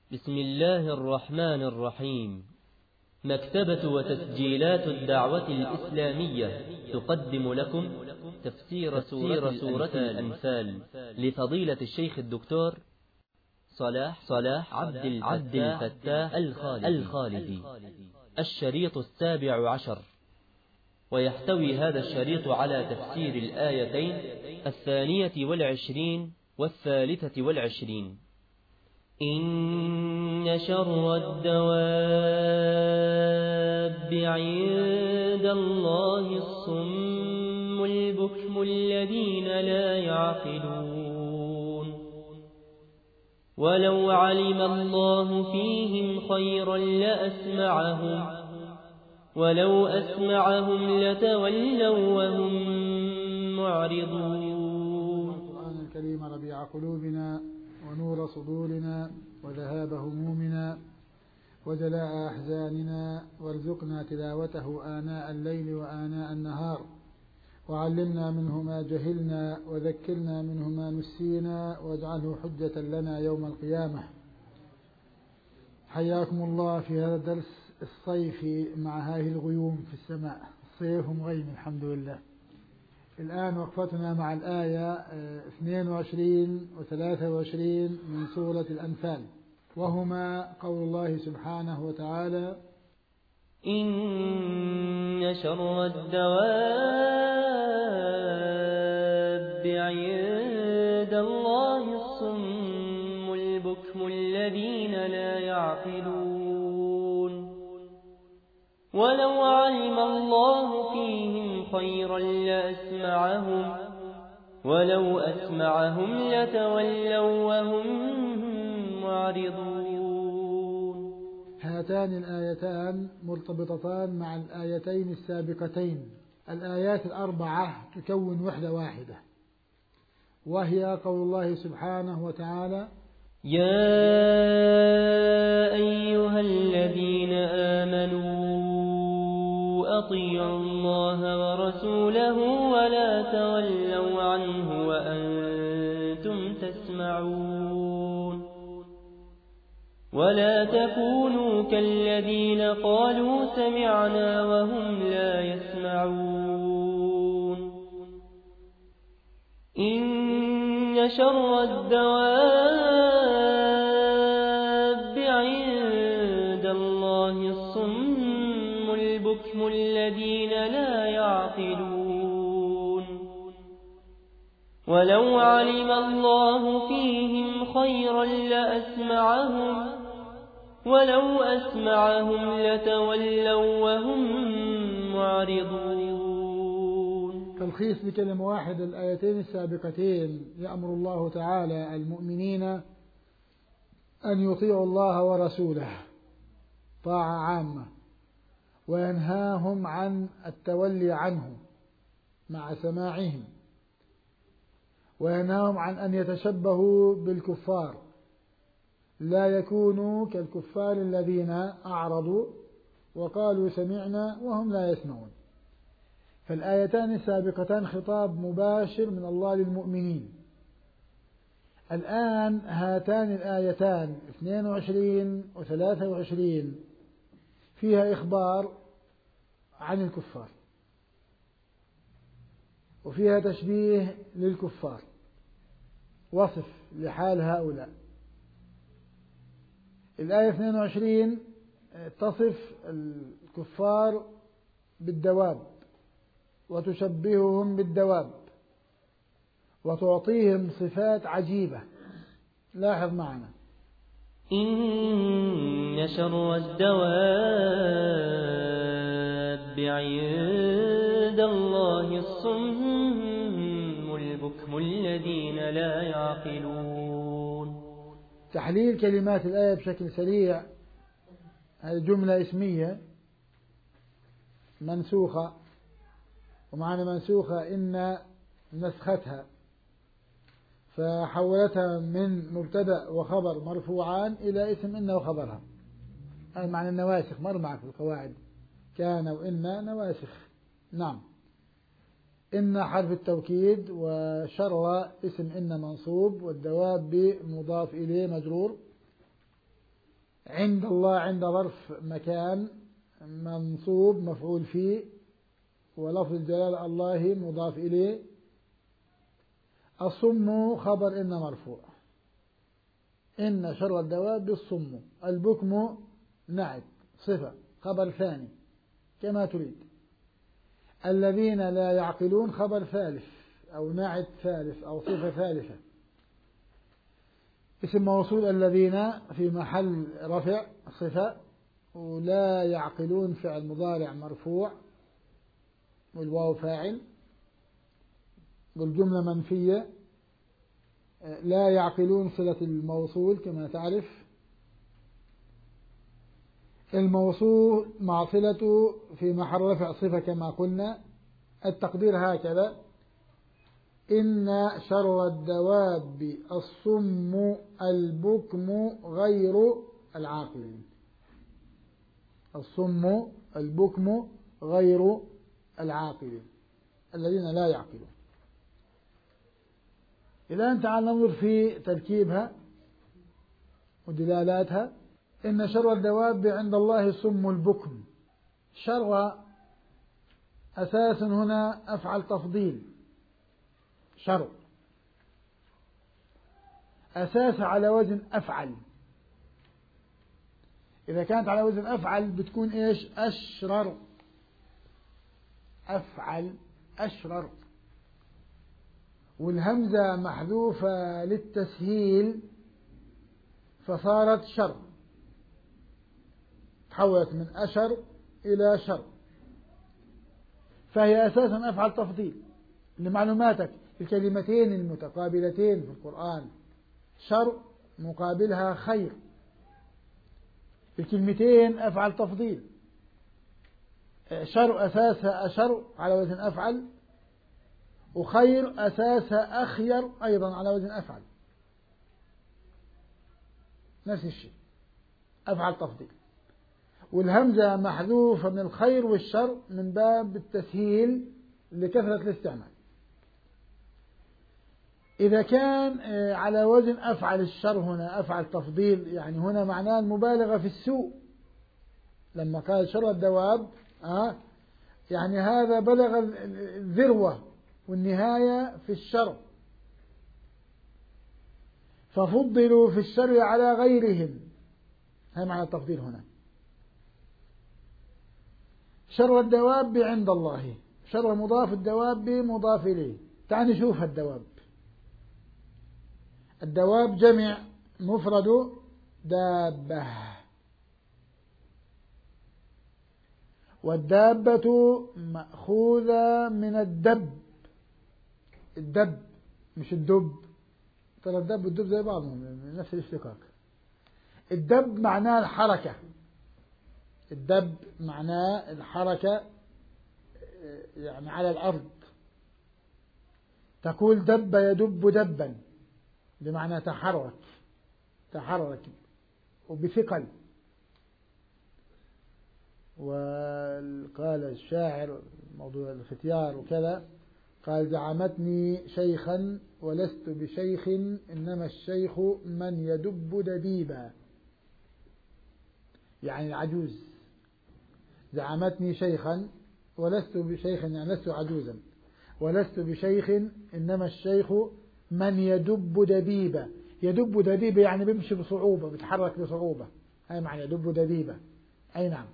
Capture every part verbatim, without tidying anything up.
بسم الله الرحمن الرحيم. مكتبة وتسجيلات الدعوة الإسلامية تقدم لكم تفسير سورة, سورة الأنفال لفضيلة الشيخ الدكتور صلاح, صلاح عبد, عبد الفتاح الخالدي, الخالدي الشريط السابع عشر. ويحتوي هذا الشريط على تفسير الآيتين الثانية والعشرين والثالثة والعشرين. إن شر الدواب عند الله الصم البكم الذين لا يعقلون ولو علم الله فيهم خيرا لأسمعهم ولو أسمعهم لتولوا وهم معرضون. القرآن الكريم ربيع قلوبنا ونور صدورنا وذهاب همومنا وجلاء أحزاننا، وارزقنا تلاوته آناء الليل وآناء النهار، وعلمنا منه ما جهلنا وذكرنا منه ما نسينا، واجعله حجة لنا يوم القيامة. حياكم الله في هذا الدرس الصيفي مع هذه الغيوم في السماء، الصيف مغيم الحمد لله. الآن وقفتنا مع الآية اثنين وعشرين وثلاثة وعشرين من سورة الأنفال، وهما قول الله سبحانه وتعالى: إن شر الدواب عند الله الصم البكم الذين لا يعقلون ولو علم الله فيهم خيرا لأسمعهم ولو أسمعهم لتولوا وهم معرضون. هاتان الآيتان مرتبطتان مع الآيتين السابقتين. الآيات الأربعة تكون وحدة واحدة، وهي قول الله سبحانه وتعالى: يا أيها الذين آمنوا أطيعوا الله ورسوله ولا تولوا عنه وأنتم تسمعون ولا تكونوا كالذين قالوا سمعنا وهم لا يسمعون. إن شر الدواب عند الله الصم البكم الذين لا يعقلون ولو علم الله فيهم خيرا لأسمعهم ولو أسمعهم لتولوا وهم معرضون. تلخيص بكلمة واحدة الآيتين السابقتين: يأمر الله تعالى المؤمنين أن يطيعوا الله ورسوله طاعة عامة، وينهاهم عن التولي عنه مع سماعهم، وينهاهم عن أن يتشبهوا بالكفار، لا يكونوا كالكفار الذين أعرضوا وقالوا سمعنا وهم لا يسمعون. فالآيتان السابقتان خطاب مباشر من الله للمؤمنين. الآن هاتان الآيتان اثنين وعشرين وثلاثة وعشرين فيها إخبار عن الكفار، وفيها تشبيه للكفار، وصف لحال هؤلاء. الآية اثنين وعشرين تصف الكفار بالدواب وتشبههم بالدواب وتعطيهم صفات عجيبة. لاحظ معنا: إن شر الدواب عند الله الصم البكم الذين لا يعقلون. تحليل كلمات الآية بشكل سريع. هذه جملة اسمية منسوخة، ومعنى منسوخة إن نسختها فحولتها من مبتدأ وخبر مرفوعان إلى اسم إن وخبرها. هذا معنى النواسخ، مر معك في القواعد، كان وإن نواسخ. نعم. إن حرف التوكيد، وشر اسم إن منصوب، والدواب مضاف إليه مجرور، عند الله عند ظرف مكان منصوب مفعول فيه، ولفظ الجلالة الله مضاف إليه. الصم خبر إن مرفوع، إن شر الدواب الصم. البكم نعت صفة خبر ثاني كما تريد. الذين لا يعقلون خبر ثالث أو نعت ثالث أو صفة ثالثة. اسم موصول الذين في محل رفع صفة، ولا يعقلون فعل مضارع مرفوع، والواو فاعل، والجملة منفية. لا يعقلون صلة الموصول كما تعرف. الموصول مع صلته في محل رفع صفة كما قلنا. التقدير هكذا: إن شر الدواب الصم البكم غير العاقلين. الصم البكم غير العاقلين، الذين لا يعقلون. الآن تعال ننظر في تركيبها ودلالاتها. إن شر الدواب عند الله الصم البكم. شر أساس هنا أفعل تفضيل، شر أساس على وزن أفعل. إذا كانت على وزن أفعل بتكون إيش؟ أشرر. أفعل أشرر، والهمزة محذوفة للتسهيل فصارت شر، تحولت من أشر إلى شر، فهي أساسا أفعل تفضيل. لمعلوماتك الكلمتين المتقابلتين في القرآن شر مقابلها خير، الكلمتين أفعل تفضيل. شر أساسها أشر على وزن أفعل، وخير أساسها أخير أيضا على وزن أفعل، نفس الشيء أفعل تفضيل. والهمزة محذوفة من الخير والشر من باب التسهيل لكثرة الاستعمال. إذا كان على وزن أفعل الشر هنا أفعل تفضيل، يعني هنا معناه المبالغة في السوء. لما قال شر الدواب آه يعني هذا بلغ الذروة والنهاية في الشر، ففضلوا في الشر على غيرهم. هذا معنى التفضيل هنا. شر الدواب عند الله، شر مضاف، الدواب مضاف إليه. تعال نشوف الدواب. الدواب جمع مفرد دابة، والدابة مأخوذة من الدب. الدب مش الدب، ترى الدب والدب زي بعضهم من نفس الاشتقاق. الدب معناه الحركة، الدب معناه الحركة يعني على الأرض. تقول دب يدب دبا بمعنى تحرك، تحرك وبثقل. وقال الشاعر موضوع الختيار وكذا، قال زعمتني شيخا ولست بشيخ إنما الشيخ من يدب دبيبا، يعني العجوز. زعمتني شيخا ولست بشيخ يعني لست عجوزا، ولست بشيخ إنما الشيخ من يدب دبيبا. يدب دبيبا يعني بيمشي بصعوبة، بيتحرك بصعوبة، هاي معنى يدب دبيبا. أي نعم.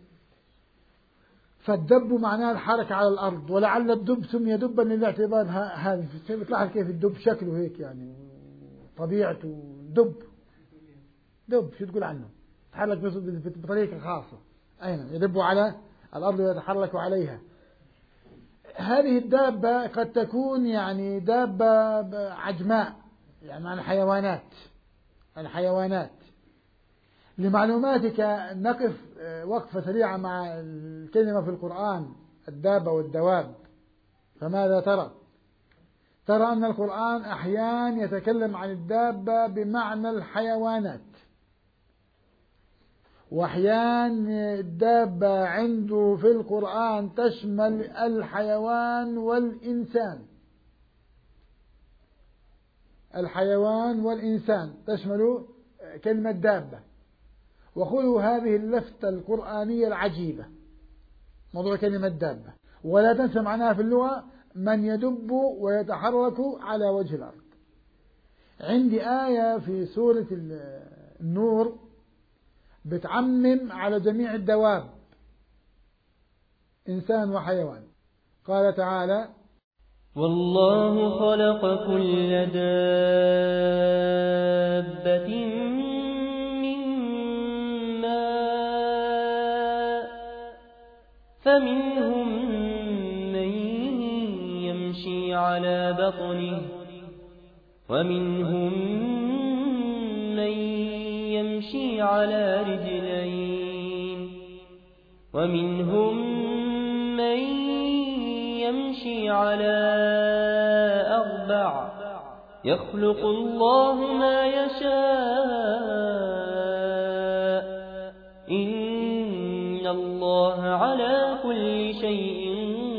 فالدب معناه الحركة على الأرض، ولعل الدب سمي دبا للاعتبار هذا. بيطلع كيف الدب شكله هيك يعني طبيعته دب، دب شو تقول عنه؟ يتحرك بطريقة خاصة. أي نعم، يدب على الأرض ويتحرك عليها. هذه الدابة قد تكون يعني دابة عجماء، يعني عن الحيوانات، الحيوانات. لمعلوماتك نقف وقفة سريعة مع الكلمة في القرآن الدابة والدواب. فماذا ترى؟ ترى أن القرآن أحيانا يتكلم عن الدابة بمعنى الحيوانات، وأحيانا الدابة عنده في القرآن تشمل الحيوان والإنسان. الحيوان والإنسان تشمل كلمة دابة. وخذوا هذه اللفتة القرآنية العجيبة، موضوع كلمة دابة، ولا تنسى معناها في اللغة من يدب ويتحرك على وجه الأرض. عندي آية في سورة النور بتعمم على جميع الدواب إنسان وحيوان. قال تعالى: والله خلق كل دابة من ماء فمنهم من يمشي على بطنه ومنهم من يمشي على رجلين ومنهم من يمشي على أربع يخلق الله ما يشاء إن الله على كل شيء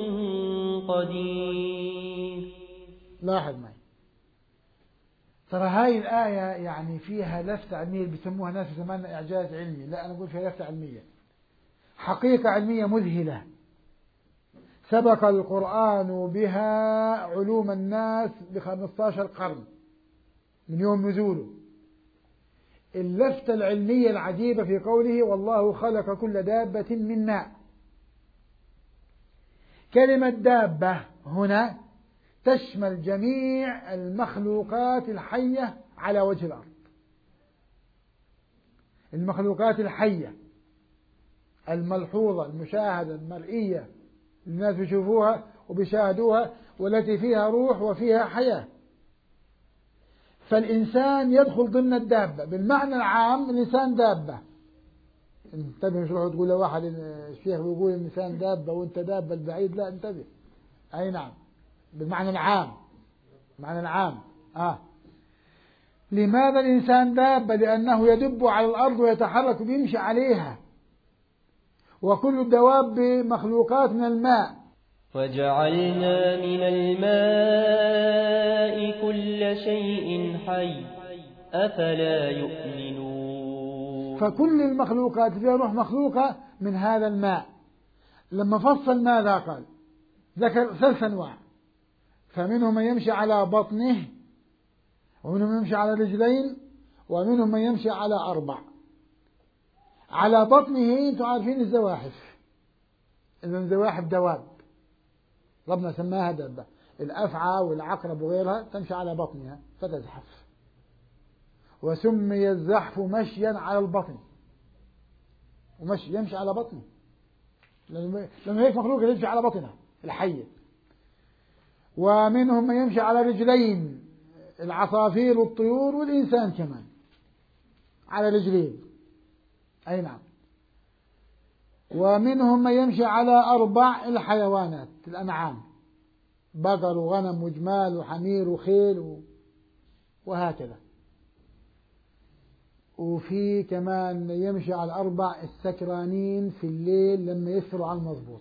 قدير. لاحظ معي، ترى هاي الآية يعني فيها لفتة علمية بيسموها ناس في زماننا إعجاز علمي، لا أنا أقول فيها لفتة علمية، حقيقة علمية مذهلة سبق القرآن بها علوم الناس بخمسة عشر قرن من يوم نزوله. اللفتة العلمية العجيبة في قوله والله خلق كل دابة من ماء. كلمة دابة هنا تشمل جميع المخلوقات الحية على وجه الأرض، المخلوقات الحية الملحوظة المشاهدة المرئية الناس بيشوفوها وبيشاهدوها والتي فيها روح وفيها حياة. فالإنسان يدخل ضمن الدابة بالمعنى العام. الإنسان دابة، انتبه مش روح تقول لواحد الشيخ بيقول الإنسان دابة وانت دابة البعيد، لا انتبه. أي نعم، بالمعنى العام، المعنى العام. آه. لماذا الإنسان دابة؟ لأنه يدب على الأرض ويتحرك ويمشي عليها، وكل الدواب مخلوقات من الماء. وجعلنا من الماء كل شيء حي أفلا يؤمنون. فكل المخلوقات فيها روح مخلوقة من هذا الماء. لما فصل ماذا قال؟ ذكر ثلاث أنواع، فمنهم من يمشي على بطنه ومنهم من يمشي على رجلين ومنهم من يمشي على أربع. على بطنه انتم عارفين الزواحف، إذن الزواحف دواب ربنا سماها دابة، الأفعى والعقرب وغيرها تمشي على بطنها فتزحف، وسمي الزحف مشيا على البطن، ومشي يمشي على بطنه لأنه هيك مخلوق يمشي على بطنها الحية. ومنهم من يمشي على رجلين، العصافير والطيور والإنسان كمان على رجلين. أي نعم. ومنهم من يمشي على أربع، الحيوانات الأنعام، بقر وغنم وجمال وحمير وخيل وهكذا. وفي كمان يمشي على أربع، السكرانين في الليل لما يسروا على المضبوط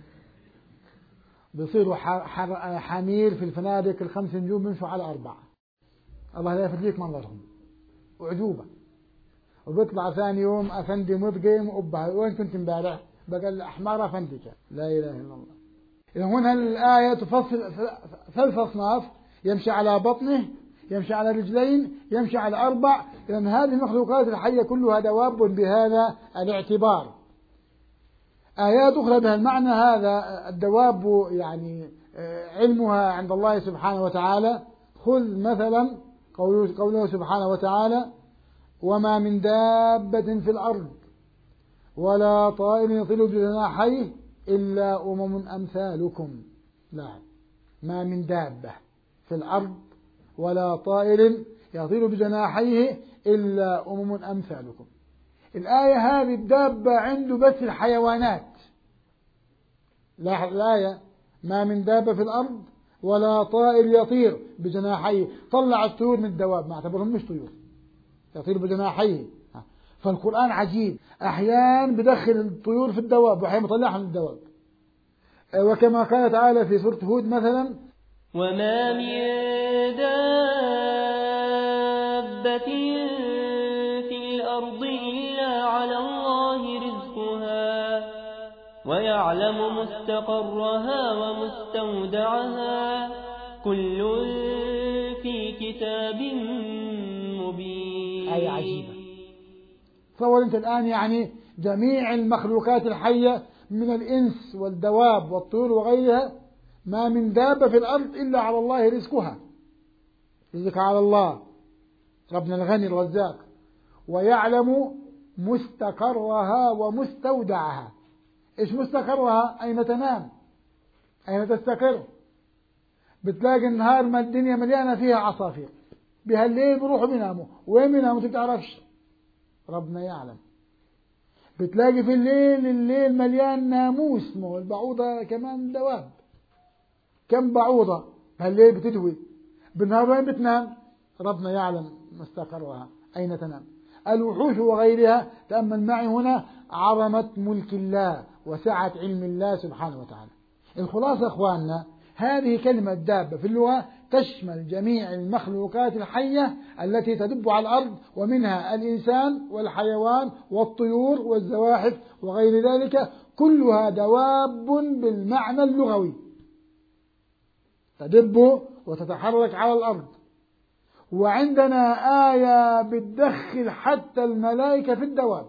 بيصيروا حمير في الفنادق الخمس نجوم بيمشوا على أربع، الله لا يفديك منظرهم وعجوبة. وبيطلع ثاني يوم أفندي مضقم وأبها، وين كنت امبارح؟ بقى الأحمر أفندك، لا إله إلا الله. إذا هنا الآية تفصل ثلاث أصناف، يمشي على بطنه، يمشي على رجلين، يمشي على أربع. إذن هذه المخلوقات الحية كلها دواب بهذا الاعتبار. آيات أخرى بها المعنى هذا. الدواب يعني علمها عند الله سبحانه وتعالى. خذ مثلا قوله, قوله سبحانه وتعالى وما من دابة في الأرض ولا طائر يطير بجناحيه إلا أمم أمثالكم. لا، ما من دابة في الأرض ولا طائر يطير بجناحيه إلا أمم أمثالكم. الآية هذه الدابة عنده بس الحيوانات. لاحظ الآية ما من دابة في الأرض ولا طائر يطير بجناحيه، طلع الطيور من الدواب، ما اعتبرهم مش طيور، يطير بجناحيه. فالقرآن عجيب، أحيان بدخل الطيور في الدواب وأحيان بطلعها من الدواب. وكما قال تعالى في سورة هود مثلا وما من دابة في الأرض إلا على على الله رزقها ويعلم مستقرها ومستودعها كل في كتاب مبين. آية عجيبة. تصور أنت الآن يعني جميع المخلوقات الحية من الإنس والدواب والطيور وغيرها ما من دابة في الأرض إلا على الله رزقها. رزق على الله ربنا الغني الرزاق. ويعلم مستقرها ومستودعها. إيش مستقرها؟ أين تنام، أين تستقر. بتلاقي النهار ما الدنيا مليانة فيها عصافير، بهالليل بروحوا بيناموا، وين بيناموا تتعرفش، ربنا يعلم. بتلاقي في الليل الليل مليان ناموس، مو البعوضة كمان دواب، كم بعوضة هالليل بتدوي، بالنهار وين بتنام، ربنا يعلم مستقرها أين تنام. الوحوش وغيرها تأمل معي هنا عظمة ملك الله وسعة علم الله سبحانه وتعالى. الخلاصة أخواننا، هذه كلمة دابة في اللغة تشمل جميع المخلوقات الحية التي تدب على الأرض، ومنها الإنسان والحيوان والطيور والزواحف وغير ذلك، كلها دواب بالمعنى اللغوي، تدب وتتحرك على الأرض. وعندنا آية بتدخل حتى الملائكة في الدواب،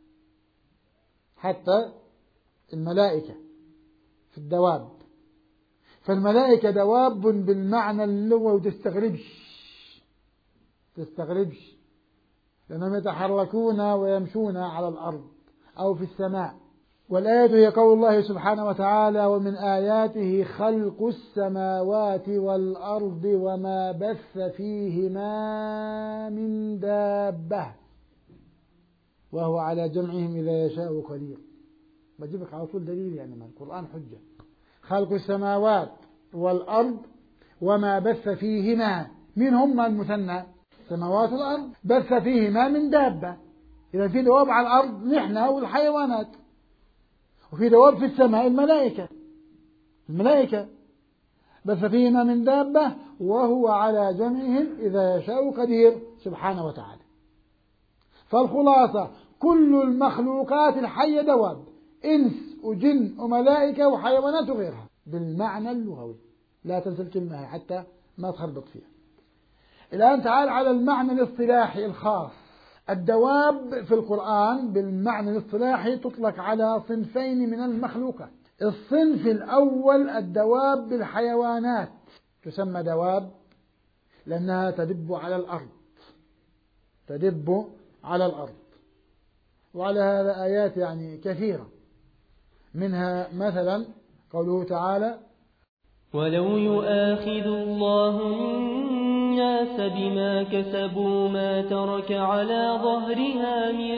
حتى الملائكة في الدواب. فالملائكة دواب بالمعنى اللغوي، وتستغربش تستغربش لأنهم يتحركون ويمشون على الأرض أو في السماء. والآية هي قول الله سبحانه وتعالى: ومن آياته خلق السماوات والأرض وما بث فيهما من دابة وهو على جمعهم إذا يشاء قدير. بجيبك على طول دليل، يعني ما القرآن حجة. خلق السماوات والأرض وما بث فيهما، من هم المثنى؟ السماوات والأرض، بث فيهما من دابة. إذا في دواب على الأرض نحن والحيوانات، وفي دواب في السماء الملائكة الملائكة بث فيهما من دابة وهو على جمعهم إذا يشاء قدير سبحانه وتعالى. فالخلاصة كل المخلوقات الحية دواب، إنس وجن وملائكة وحيوانات وغيرها بالمعنى اللغوي. لا تنسى الكلمة حتى ما تخربط فيها. الآن تعال على المعنى الاصطلاحي الخاص. الدواب في القرآن بالمعنى الاصطلاحي تطلق على صنفين من المخلوقات. الصنف الأول الدواب بالحيوانات، تسمى دواب لأنها تدب على الأرض تدب على الأرض وعلى هذا آيات يعني كثيرة، منها مثلا قوله تعالى: ولو يؤاخذ الله الناس بما كسبوا ما ترك على ظهرها من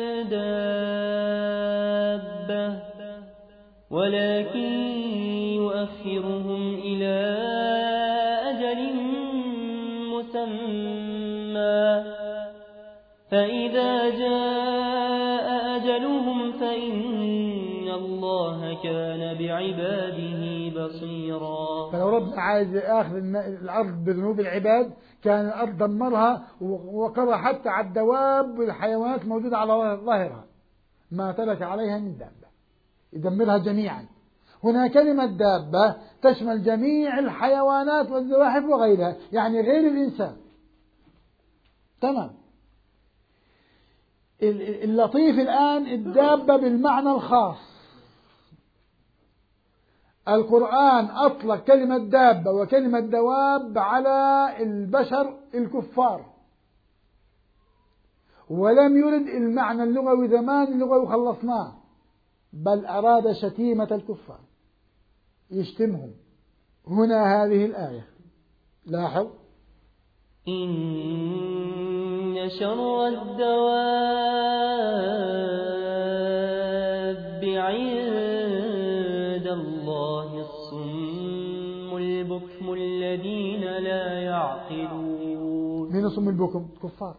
دابة ولكن يؤخرهم إلى أجل مسمى فإذا جاء أجلهم فإن الله كان بعباده بصيرا. فلو ربنا عايز يأخذ الأرض بذنوب العباد كان الأرض دمرها وقضى حتى على الدواب والحيوانات موجودة على ظاهرها، ما ترك عليها من دابة، يدمرها جميعا. هنا كلمة دابة تشمل جميع الحيوانات والزواحف وغيرها، يعني غير الإنسان. تمام. اللطيف الآن الدابة بالمعنى الخاص. القرآن أطلق كلمة دابة وكلمة دواب على البشر الكفار، ولم يرد المعنى اللغوي زمان اللغوي خلصناه، بل أراد شتيمة الكفار، يشتمهم. هنا هذه الآية لاحظ: إن شر الدواب عند الله الصم البكم الذين لا يعقلون. من صم البكم؟ كفار.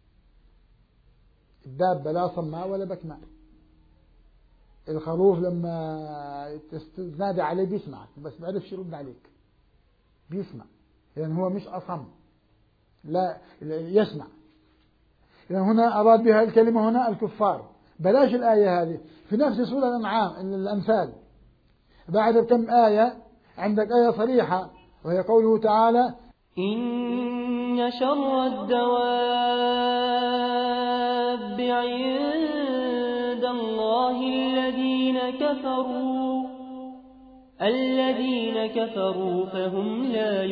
الدابة لا صماء ولا بكماء. الخروف لما تنادي عليه بيسمعك، بس ما عرفش يرد عليك، بيسمع، لأن يعني هو مش أصم، لا يسمع. إذا هنا أراد بها الكلمة هنا الكفار بلاش الآية هذه في نفس سورة الأنعام الأنفال بعد بكم آية عندك آية صريحة وهي قوله تعالى إن شر الدواب عند الله الذين كفروا الذين كفروا فهم لا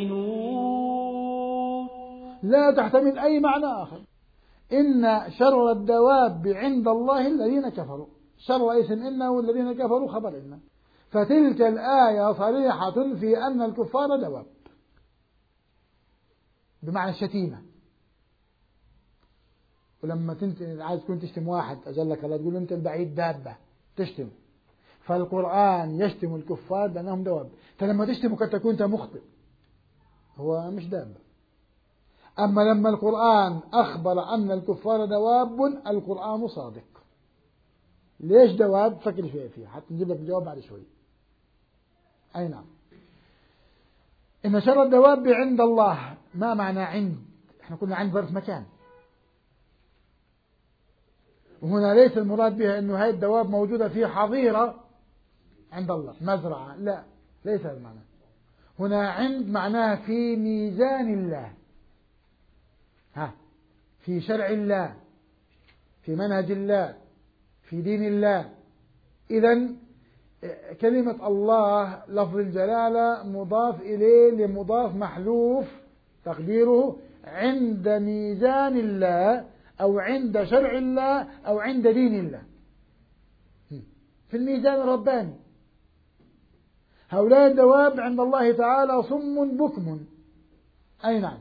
يؤمنون. لا تحتمل أي معنى آخر. إن شر الدواب عند الله الذين كفروا، شر اسم إنه والذين كفروا خبر إن، فتلك الآية صريحة في أن الكفار دواب بمعنى الشتيمة. ولما تنت عايز تكون تشتم واحد أجلك الله تقول أنت البعيد دابة تشتم، فالقرآن يشتم الكفار بأنهم دواب. فلما تشتم قد تكون أنت مخطئ، هو مش دابة. أما لما القرآن أخبر أن الكفار دواب القرآن صادق. ليش دواب؟ فكر شوية فيها حتى نجيب لك الجواب بعد شوي. أي نعم. إن شر الدواب عند الله، ما معنى عند؟ إحنا قلنا عند ظرف مكان، وهنا ليس المراد بها إنه هاي الدواب موجودة في حظيرة عند الله مزرعة، لا ليس هذا المعنى. هنا عند معناها في ميزان الله، ها في شرع الله، في منهج الله، في دين الله. إذن كلمة الله لفظ الجلالة مضاف إليه لمضاف محذوف تقديره عند ميزان الله أو عند شرع الله أو عند دين الله، في الميزان الرباني. هؤلاء الدواب عند الله تعالى صم بكم. أي نعم.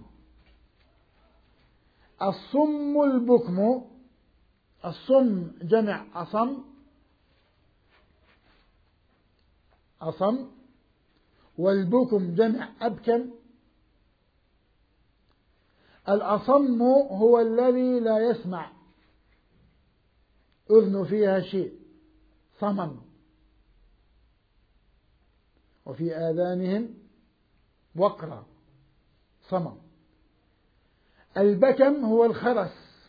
الصم البكم، الصم جمع أصم، أصم، والبكم جمع أبكم. الأصم هو الذي لا يسمع، أذن فيها شيء، صمم، وفي آذانهم وقرا، صمم. البكم هو الخرس،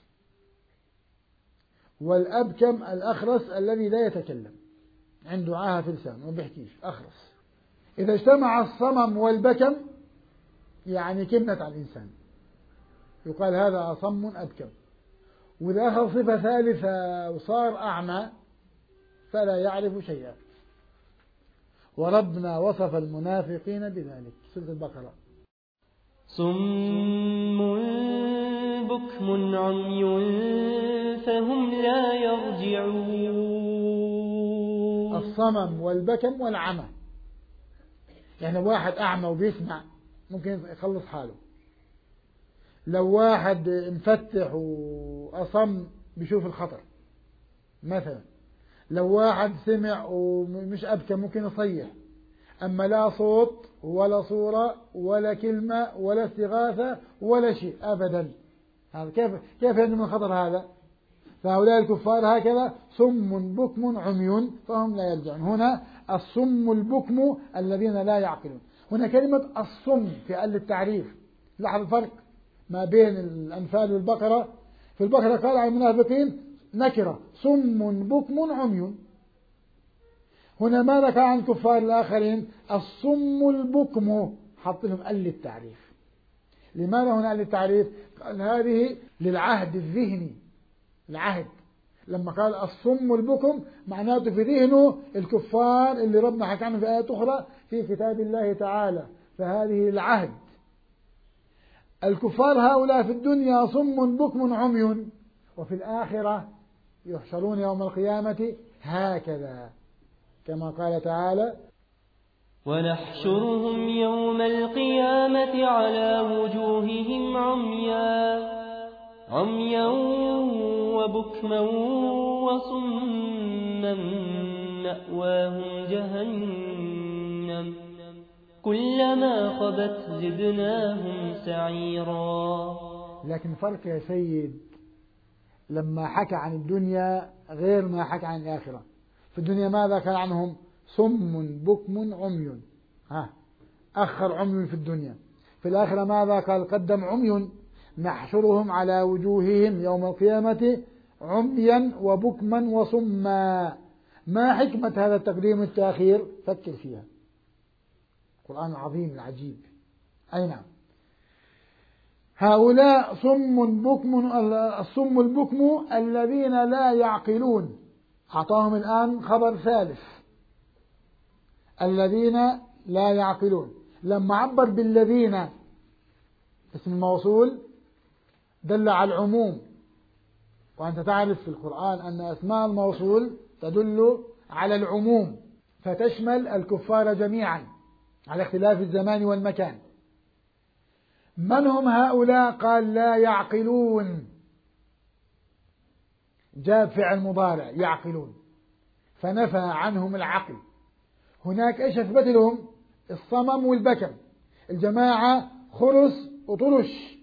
والأبكم الأخرس الذي لا يتكلم، عنده عاهة في لسانه ما بيحكيش، أخرس. إذا اجتمع الصمم والبكم يعني كنت على الإنسان، يقال هذا أصم أبكم. وإذا أخذ صفة ثالثة وصار أعمى فلا يعرف شيئا. وربنا وصف المنافقين بذلك، سورة البقرة. صم بكم عمي فهم لا يرجعون. الصمم والبكم والعمى، يعني واحد أعمى وبيسمع ممكن يخلص حاله، لو واحد مفتح وأصم بيشوف الخطر مثلا، لو واحد سمع ومش أبكى ممكن يصيح. أما لا صوت ولا صورة ولا كلمة ولا استغاثة ولا شيء أبدا، هذا كيف كيف يعني من خطر هذا؟ فهؤلاء الكفار هكذا صم بكم عمي فهم لا يرجعون. هنا الصم البكم الذين لا يعقلون. هنا كلمة الصم في آل التعريف، لاحظ الفرق ما بين الأنفال والبقرة. في البقرة قال عن المنافقين نكرة صم بكم عمي، هنا ماذا كان عن الكفار الآخرين؟ الصم البكم، حط لهم آل التعريف. لماذا هنا آل التعريف؟ قال هذه للعهد الذهني، العهد. لما قال الصم البكم معناته في ذهنه الكفار اللي ربنا حكى عنه في آيات أخرى في كتاب الله تعالى، فهذه العهد. الكفار هؤلاء في الدنيا صم بكم عمي، وفي الآخرة يحشرون يوم القيامة هكذا كما قال تعالى ونحشرهم يوم القيامة على وجوههم عميا عميا وبكما وصما مأواهم جهنم كلما خبت زدناهم سعيرا. لكن فرق يا سيد لما حكى عن الدنيا غير ما حكى عن الآخرة. في الدنيا ماذا كان عنهم؟ صم بكم عمي، ها أخر عمي في الدنيا. في الآخرة ماذا قال؟ قدم عمي. نحشرهم على وجوههم يوم القيامة عميا وبكما وصما. ما حكمة هذا التقديم والتأخير؟ فكر فيها. القرآن العظيم العجيب. أي نعم. هؤلاء صم بكم، الصم البكم الذين لا يعقلون. أعطاهم الآن خبر ثالث، الذين لا يعقلون. لما عبر بالذين اسم الموصول دل على العموم، وأنت تعرف في القرآن أن أسماء الموصول تدل على العموم، فتشمل الكفار جميعا على اختلاف الزمان والمكان. من هم هؤلاء؟ قال لا يعقلون، جاب فعل مضارع يعقلون، فنفى عنهم العقل. هناك ايش اثبت لهم؟ الصمم والبكم. الجماعة خرس وطرش،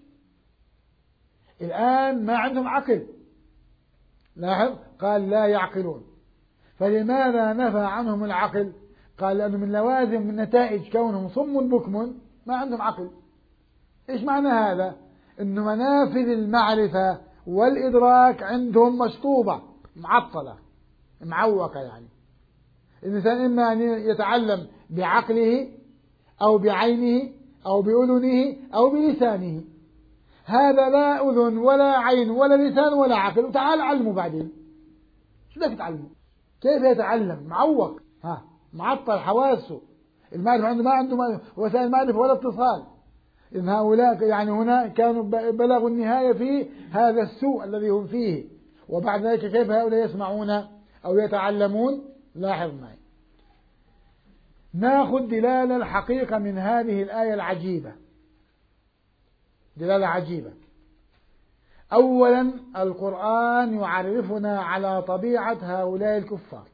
الآن ما عندهم عقل. لاحظ، قال لا يعقلون. فلماذا نفى عنهم العقل؟ قال لأنه من لوازم من نتائج كونهم صم بكم ما عندهم عقل. إيش معنى هذا؟ إنه منافذ المعرفة والإدراك عندهم مشطوبة معطلة معوقة. يعني الإنسان إما أن يتعلم بعقله أو بعينه أو بأذنه أو بلسانه. هذا لا أذن ولا عين ولا لسان ولا عقل، وتعال علمه بعدين. شو بدك تعلمه؟ كيف يتعلم؟ معوق، ها معطل حواسه. المعرفة عنده ما عنده وسائل معرفة ولا اتصال. إن هؤلاء يعني هنا كانوا بلغوا النهاية في هذا السوء الذي هم فيه، وبعد ذلك كيف هؤلاء يسمعون أو يتعلمون؟ لاحظ معي. ناخذ دلالة الحقيقة من هذه الآية العجيبة، دلالة عجيبة. أولا القرآن يعرفنا على طبيعة هؤلاء الكفار،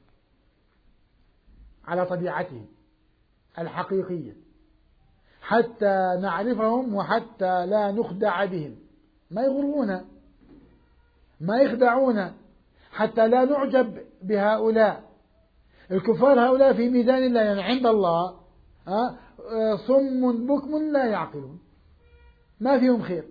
على طبيعتهم الحقيقية، حتى نعرفهم وحتى لا نخدع بهم. ما يغرونا، ما يخدعونا، حتى لا نعجب بهؤلاء الكفار. هؤلاء في ميزان الله، يعني عند الله صم بكم لا يعقلون، ما فيهم خير.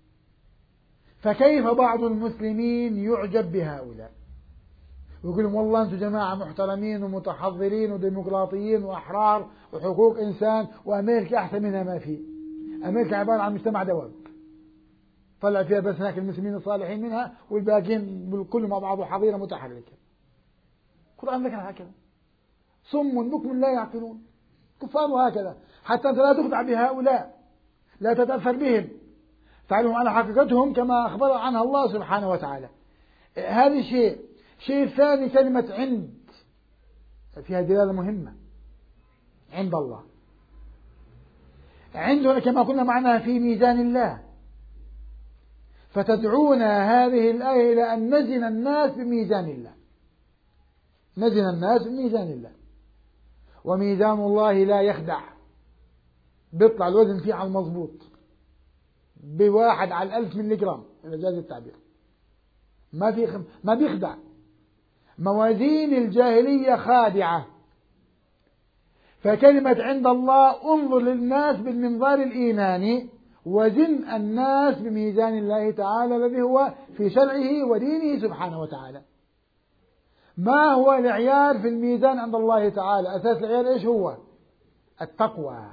فكيف بعض المسلمين يعجب بهؤلاء ويقول لهم والله أنتم جماعة محترمين ومتحضرين وديمقراطيين وأحرار وحقوق إنسان، وأمريكا أحسن منها ما في. أمريكا عبارة عن مجتمع دواب، طلع فيها بس هناك المسلمين الصالحين منها، والباقين كلهم مع بعض حظيرة متحركة. القرآن ذكر هكذا، صم بكم لا يعقلون، كفار هكذا. حتى أنت لا تخدع بهؤلاء، لا تتأثر بهم، تعلم على حقيقتهم كما أخبر عنها الله سبحانه وتعالى. هذا شيء. شيء ثاني، كلمة عند فيها دلالة مهمة. عند الله، عندنا كما قلنا معناها في ميزان الله. فتدعونا هذه الآية إلى أن نزن الناس بميزان الله، نزن الناس بميزان الله. وميزان الله لا يخدع، بيطلع الوزن فيه على المضبوط، بواحد على الألف ملي جرام إذا جاز التعبير، ما في خم... ما بيخدع. موازين الجاهلية خادعة. فكلمة عند الله، انظر للناس بالمنظار الإيماني، وزن الناس بميزان الله تعالى الذي هو في شرعه ودينه سبحانه وتعالى. ما هو العيار في الميزان عند الله تعالى؟ أساس العيار إيش هو؟ التقوى.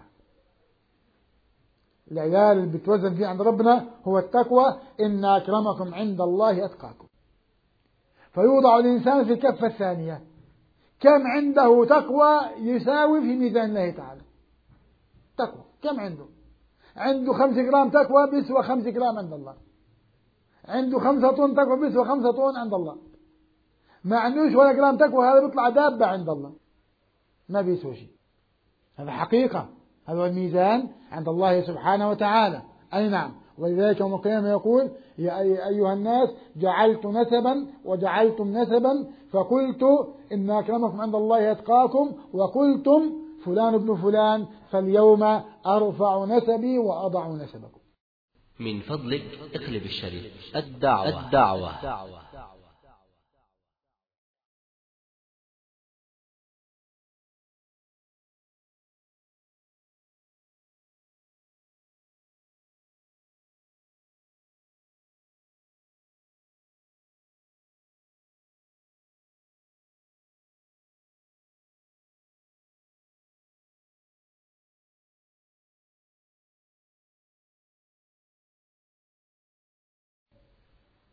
العيار اللي بتوزن فيه عند ربنا هو التقوى. إن أكرمكم عند الله أتقاكم. فيوضع الإنسان في الكفة الثانية، كم عنده تقوى يساوي في ميزان الله تعالى. تقوى كم عنده؟ عنده خمس جرام تقوى بيسوى خمس جرام عند الله. عنده خمسة طن تقوى بيسوى خمسة طن عند الله. ما عندوش ولا جرام تقوى، هذا بيطلع دابة عند الله، ما بيسوى شيء. هذا حقيقة، هذا هو الميزان عند الله سبحانه وتعالى. أي نعم. ولذلك يوم القيامة يقول يا أيها الناس جعلت نسبا وجعلتم نسبا فقلت إن أكرمكم عند الله أتقاكم وقلتم فلان ابن فلان فاليوم أرفع نسبي وأضع نسبكم. من فضلك اقلب الشريط. الدعوة, الدعوة.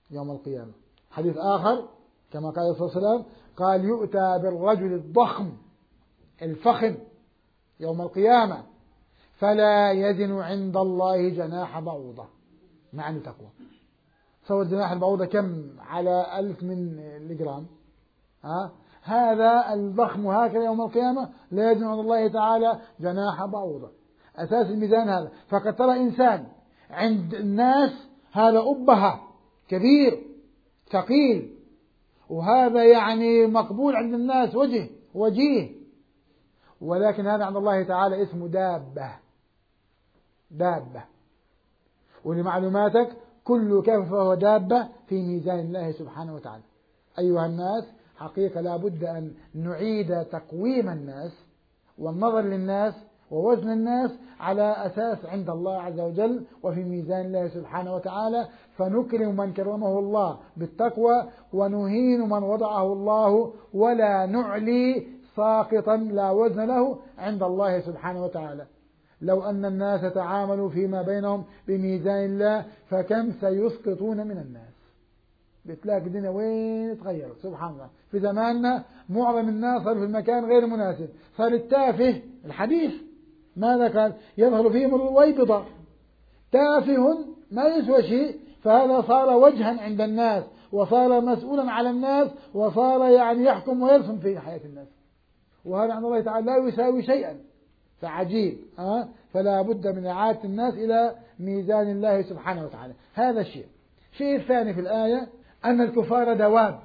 يوم القيامة. حديث آخر كما قال صلى الله عليه وسلم قال يؤتى بالرجل الضخم الفخم يوم القيامة فلا يزن عند الله جناح بعوضة، معنى تقوى. تصور جناح البعوضة كم على ألف من الجرام؟ ها؟ هذا الضخم هكذا يوم القيامة لا يزن عند الله تعالى جناح بعوضة. أساس الميزان هذا. فقد ترى إنسان عند الناس هذا أبهة كبير ثقيل، وهذا يعني مقبول عند الناس وجه وجيه، ولكن هذا عند الله تعالى اسمه دابة دابة. ولمعلوماتك كل كافر فهو دابة في ميزان الله سبحانه وتعالى. أيها الناس حقيقة لا بد أن نعيد تقويم الناس والنظر للناس ووزن الناس على أساس عند الله عز وجل وفي ميزان الله سبحانه وتعالى، فنكرم من كرمه الله بالتقوى ونهين من وضعه الله، ولا نعلي ساقطا لا وزن له عند الله سبحانه وتعالى. لو أن الناس تعاملوا فيما بينهم بميزان الله فكم سيسقطون من الناس. بتلاقي الدنيا وين تغيرت سبحان الله. في زماننا معظم الناس صار في المكان غير مناسب، صار التافه الحديث ماذا قال؟ يظهر فيهم الويبضة، تافه ما يسوى شيء، فهذا صار وجها عند الناس وصار مسؤولا على الناس وصار يعني يحكم ويرسم في حياة الناس، وهذا عند الله تعالى لا يساوي شيئا. فعجيب أه؟ فلا بد من إعادة الناس إلى ميزان الله سبحانه وتعالى. هذا الشيء. الشيء الثاني في الآية أن الكفار دواب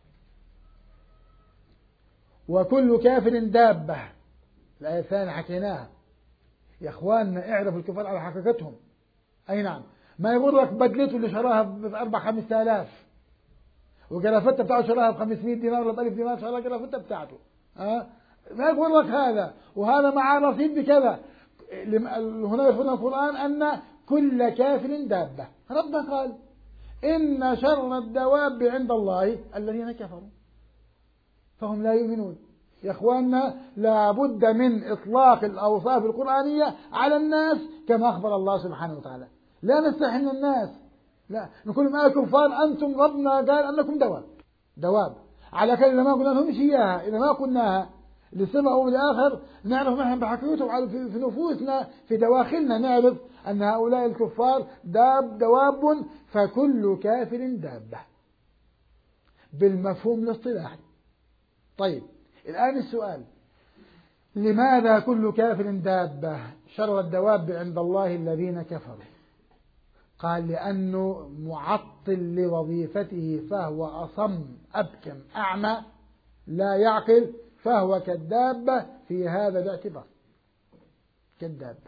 وكل كافر دابة. الآية الثانية حكيناها يا إخواننا، اعرفوا الكفار على حقيقتهم. أي نعم، ما يغرك بدلته اللي شراها بأربع خمس آلاف وقرفتها بتاعه شراها بخمسمائة دينار ولا ألف دينار، شراها قرفتها بتاعته أه؟ ما يقول لك هذا وهذا مع رصيد بكذا. هنا يقول القرآن أن كل كافر دابة. ربنا قال إن شر الدواب عند الله الذين كفروا فهم لا يؤمنون. يا إخواننا لا بد من إطلاق الأوصاف القرآنية على الناس كما أخبر الله سبحانه وتعالى. لا نستحي من الناس، لا نقول ما كفار أنتم، ربنا قال أنكم دواب دواب على كلمة إذا ما قلنا لهم إياها، إذا ما قلناها للسماء والآخر نعرف نحن بحقيقتهم في نفوسنا في دواخلنا، نعرف أن هؤلاء الكفار داب دواب فكل كافر دابة بالمفهوم الاصطلاحي. طيب الآن السؤال، لماذا كل كافر دابة؟ شر الدواب عند الله الذين كفروا. قال لأنه معطل لوظيفته فهو أصم أبكم أعمى لا يعقل، فهو كالدابة في هذا الاعتبار، كالدابة.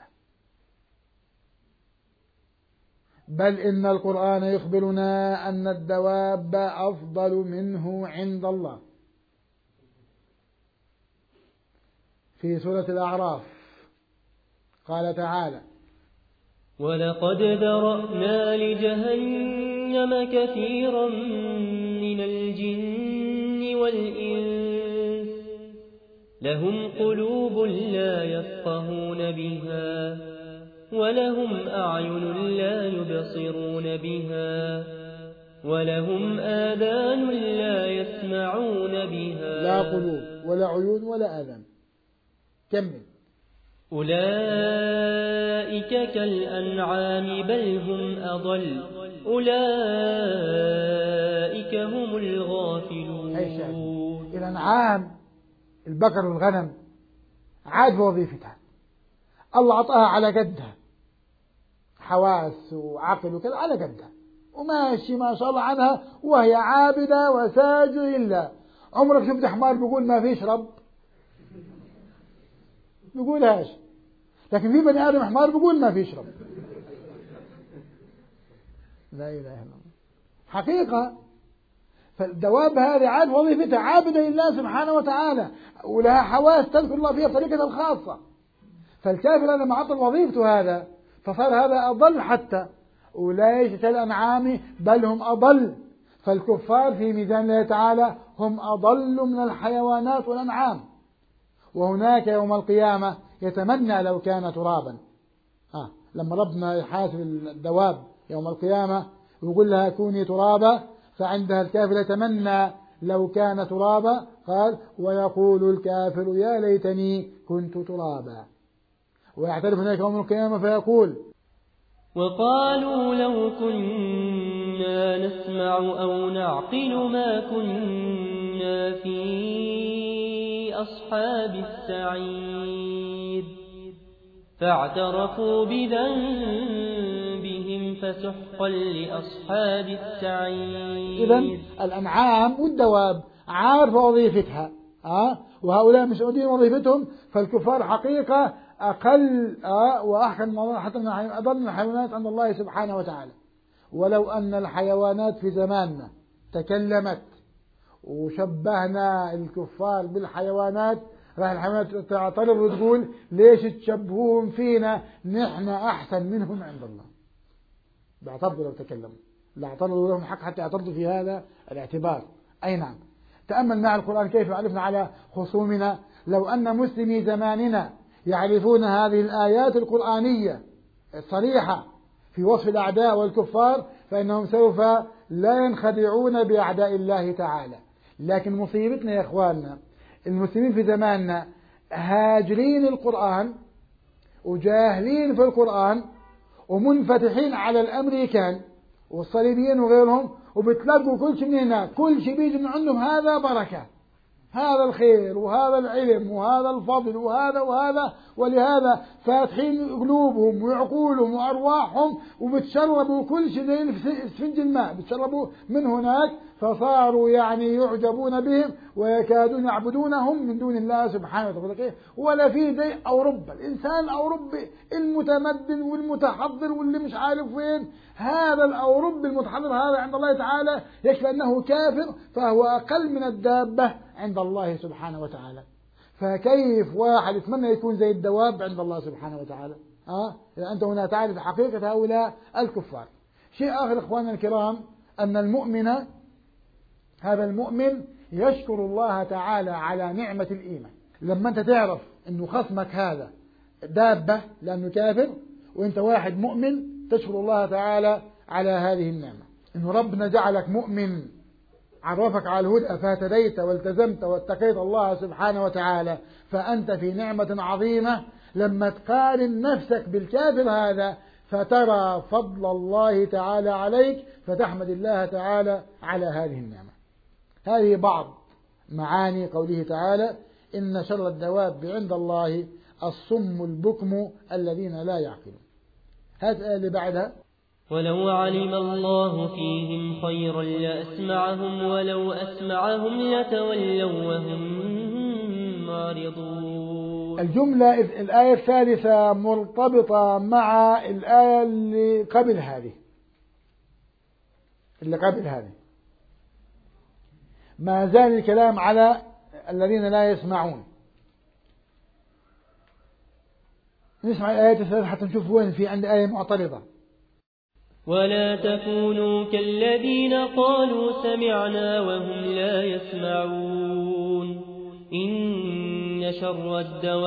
بل إن القرآن يخبرنا أن الدواب أفضل منه عند الله. في سورة الأعراف قال تعالى ولقد ذرأنا لجهنم كثيرا من الجن والإنس لهم قلوب لا يفقهون بها ولهم أعين لا يبصرون بها ولهم آذان لا يسمعون بها. لا قلوب ولا عيون ولا آذان. كمل. أولئك كالأنعام بل هم أضل أولئك هم الغافلون. الأنعام البقر والغنم عاد بوظيفتها، الله عطاها على قدها حواس وعقل وكذا على قدها وماشي ما شاء الله عنها وهي عابدة وساجدة لله. عمرك شفت حمار بيقول ما فيش رب؟ بيقولهاش. لكن في بني آدم حمار بيقول ما فيش رب. لا إله إلا الله حقيقة. فالدواب هذه عاد وظيفتها عابدة لله سبحانه وتعالى ولها حواس تذكر الله فيها بطريقتها الخاصة. فالكافر لما عطل وظيفته هذا فصار هذا أضل. حتى أولئك كالأنعام بل هم أضل. فالكفار في ميزان الله تعالى هم أضل من الحيوانات والأنعام. وهناك يوم القيامة يتمنى لو كان ترابا. آه. لما ربنا يحاسب الدواب يوم القيامة ويقول لها كوني ترابا، فعندها الكافر يتمنى لو كان ترابا، قال ويقول الكافر يا ليتني كنت ترابا، ويعترف هناك يوم القيامة فيقول وقالوا لو كنا نسمع أو نعقل ما كنا في أصحاب السعير فاعترفوا بذنبهم فسحقا لأصحاب السعير. إذن الأنعام والدواب عارفة وظيفتها أه؟ وهؤلاء مش عارفين وظيفتهم، فالكفار حقيقة أقل أه؟ وأحسن حتى من أضل من الحيوانات عند الله سبحانه وتعالى. ولو أن الحيوانات في زماننا تكلمت وشبهنا الكفار بالحيوانات، راح الحيوانات تعترض وتقول ليش تشبهوهم فينا، نحن أحسن منهم عند الله. بيعترضوا لو تكلموا، لا اعترضوا لهم حق حتى يعترضوا في هذا الاعتبار. أي نعم. تأمل مع القرآن كيف عرفنا على خصومنا. لو أن مسلمي زماننا يعرفون هذه الآيات القرآنية الصريحة في وصف الأعداء والكفار، فإنهم سوف لا ينخدعون بأعداء الله تعالى. لكن مصيبتنا يا إخواننا المسلمين في زماننا هاجرين القرآن وجاهلين في القرآن ومنفتحين على الأمريكان والصليبيين وغيرهم، وبتلاقوا كل شيء من هناك، كل شيء بيجي من عندهم هذا بركة، هذا الخير وهذا العلم وهذا الفضل وهذا وهذا، ولهذا فاتحين قلوبهم وعقولهم وأرواحهم وبتشربوا كل شيء زي السفنج الماء، بتشربوا من هناك، فصاروا يعني يعجبون بهم ويكادون يعبدونهم من دون الله سبحانه وتعالى. ولا في زي أوروبا، الإنسان الأوروبي المتمدن والمتحضر واللي مش عارف وين، هذا الأوروبي المتحضر هذا عند الله تعالى يكفي أنه كافر، فهو أقل من الدابة عند الله سبحانه وتعالى. فكيف واحد يتمنى يكون زي الدواب عند الله سبحانه وتعالى؟ أه؟ إذا أنت هنا تعرف حقيقة هؤلاء الكفار. شيء آخر إخواننا الكرام، أن المؤمن هذا المؤمن يشكر الله تعالى على نعمة الإيمان. لما أنت تعرف أنه خصمك هذا دابة لأنه كافر، وأنت واحد مؤمن، تشكر الله تعالى على هذه النعمة، أنه ربنا جعلك مؤمن، عرفك على الهدى فاهتديت والتزمت واتقيت الله سبحانه وتعالى، فأنت في نعمة عظيمة. لما تقارن نفسك بالكافر هذا فترى فضل الله تعالى عليك، فتحمد الله تعالى على هذه النعمة. هذه بعض معاني قوله تعالى إن شر الدواب عند الله الصم البكم الذين لا يعقلون. هذا اللي بعدها ولو علم الله فيهم خيرا لأسمعهم ولو أسمعهم لتولوا وهم معرضون. الجملة الآية الثالثة مرتبطة مع الآية اللي قبل هذه اللي قبل هذه ما زال الكلام على الذين لا يسمعون. نسمع الآية الثالثة حتى نشوف وين في عند آية معترضة. ولا تكونوا كالذين قالوا سمعنا وهم لا يسمعون إن شر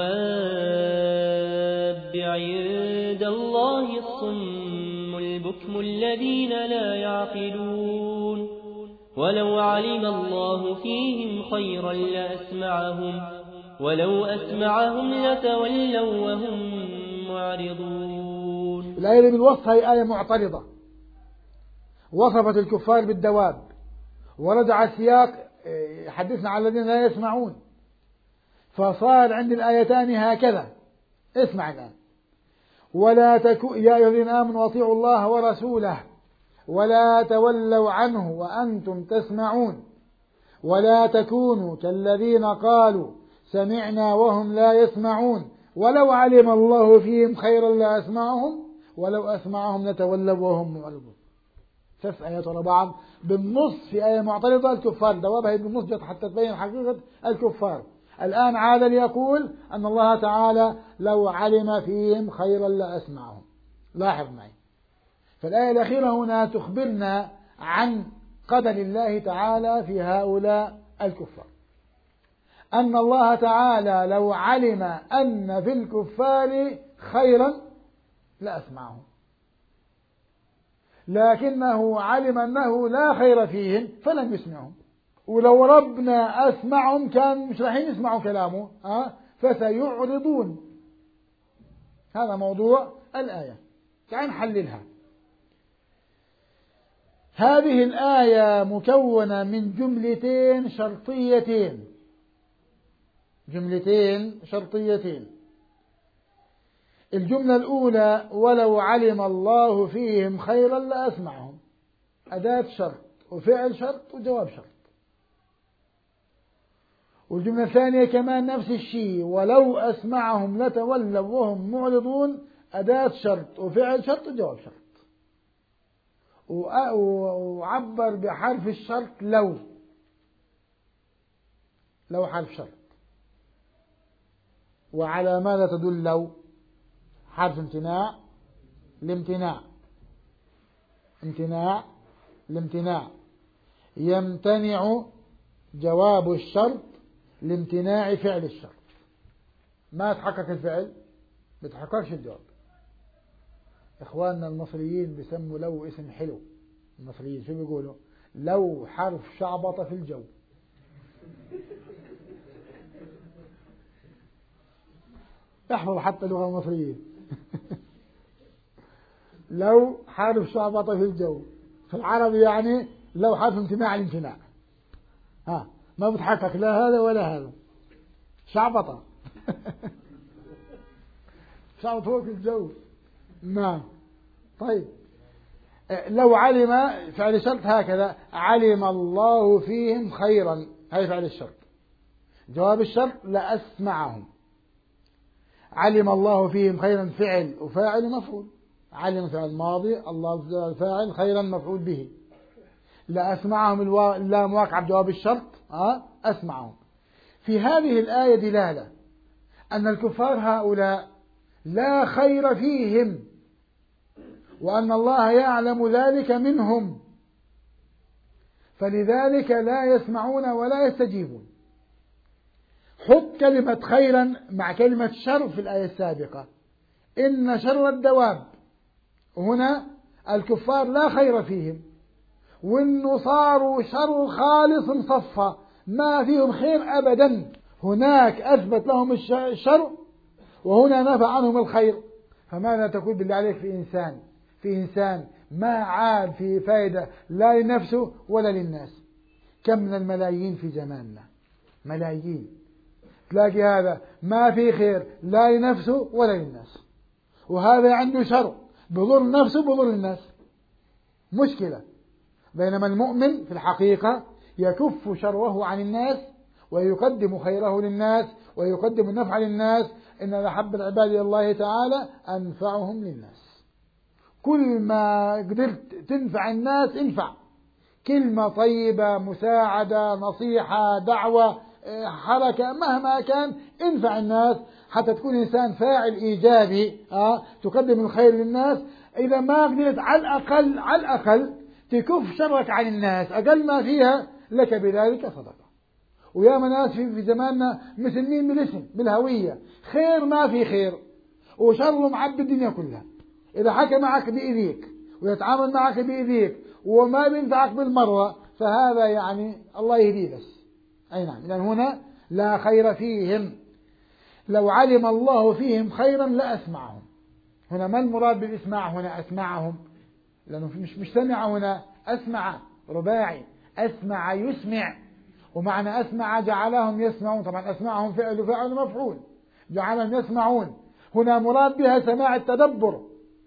الدواب عند الله الصم البكم الذين لا يعقلون ولو علم الله فيهم خيرا لأسمعهم ولو أسمعهم لتولوا وهم معرضون. الآية اللي بالوصف هي آية معترضة، وصفت الكفار بالدواب، ورجع السياق يحدثنا عن الذين لا يسمعون، فصار عند الآيتان هكذا. اسمع الآن: ولا تكو يا أيها الذين آمنوا أطيعوا الله ورسوله ولا تولوا عنه وأنتم تسمعون ولا تكونوا كالذين قالوا سمعنا وهم لا يسمعون ولو علم الله فيهم خيرا لأسمعهم ولو أسمعهم لتولوا وهم معرضون. ثلاث آيات ورا بعض بالنص في آية معترضة الكفار، دوابها بالنص جت حتى تبين حقيقة الكفار. الآن عاد ليقول أن الله تعالى لو علم فيهم خيرا لأسمعهم. لاحظ معي، فالآية الأخيرة هنا تخبرنا عن قدر الله تعالى في هؤلاء الكفار، أن الله تعالى لو علم أن في الكفار خيرا لأسمعهم. لكنه علم أنه لا خير فيهم فلم يسمعهم. ولو ربنا أسمعهم كان مش رايحين يسمعوا كلامه، أه؟ فسيعرضون. هذا موضوع الآية. تعال نحللها. هذه الآية مكونة من جملتين شرطيتين، جملتين شرطيتين. الجملة الأولى ولو علم الله فيهم خيرا لأسمعهم، أداة شرط وفعل شرط وجواب شرط. والجملة الثانية كمان نفس الشيء، ولو أسمعهم لتولوا وهم معرضون، أداة شرط وفعل شرط وجواب شرط. وعبر بحرف الشرط لو، لو حرف شرط. وعلى ماذا تدل لو؟ حرف امتناع لامتناع، امتناع لامتناع. يمتنع جواب الشرط لامتناع فعل الشرط. ما تحقق الفعل بتحققش الجواب. إخواننا المصريين بيسموا لو اسم حلو. المصريين شو بيقولوا؟ لو حرف شعبطة في الجو. احفظ حتى اللغة المصرية. لو حرف شعبطة في الجو في العربي يعني لو حرف امتناع الامتناع. ها ما بتحقق لا هذا ولا هذا، شعبطة. شعبط فوق الجو. نعم. طيب لو علم فعل شرط هكذا، علم الله فيهم خيرا، هذا فعل الشرط. جواب الشرط لأسمعهم. علم الله فيهم خيرا فعل وفاعل مفعول. علم فعل ماضي، الله فاعل، خيرا مفعول به. لأسمعهم اللام واقع بجواب الشرط، أه؟ أسمعهم. في هذه الآية دلالة أن الكفار هؤلاء لا خير فيهم، وأن الله يعلم ذلك منهم، فلذلك لا يسمعون ولا يستجيبون. حط كلمة خيرا مع كلمة شر في الآية السابقة. إن شر الدواب، هنا الكفار لا خير فيهم، وإنه صاروا شر خالص صفا ما فيهم خير أبدا. هناك أثبت لهم الشر وهنا نفى عنهم الخير. فماذا تقول بالله عليك في إنسان في إنسان ما عاد في فائدة لا لنفسه ولا للناس؟ كم من الملايين في زماننا، ملايين، تلاقي هذا ما في خير لا لنفسه ولا للناس، وهذا عنده شر بضر نفسه بضر الناس. مشكلة. بينما المؤمن في الحقيقة يكف شره عن الناس ويقدم خيره للناس ويقدم النفع للناس. إن أحب العباد إلى الله تعالى أنفعهم للناس. كل ما قدرت تنفع الناس انفع. كلمة طيبة، مساعدة، نصيحة، دعوة، حركة، مهما كان انفع الناس حتى تكون إنسان فاعل إيجابي، أه؟ تقدم الخير للناس. إذا ما قدرت على الأقل على الأقل تكف شرك عن الناس، أقل ما فيها لك بذلك صدقة. ويا ناس في, في زماننا مسلمين بالاسم بالهوية، خير ما في خير وشر معبي الدنيا كلها. إذا حكى معك بإذيك ويتعامل معك بإذيك وما بينفعك بالمرة فهذا يعني الله يهديه بس. أي نعم. لأن هنا لا خير فيهم. لو علم الله فيهم خيرا لأسمعهم. هنا ما المراد بالإسماع هنا؟ أسمعهم، لأنه مش مش سمع هنا، أسمع رباعي، أسمع يسمع، ومعنى أسمع جعلهم يسمعون. طبعا أسمعهم فعل وفاعل مفعول، جعلهم يسمعون. هنا مراد بها سماع التدبر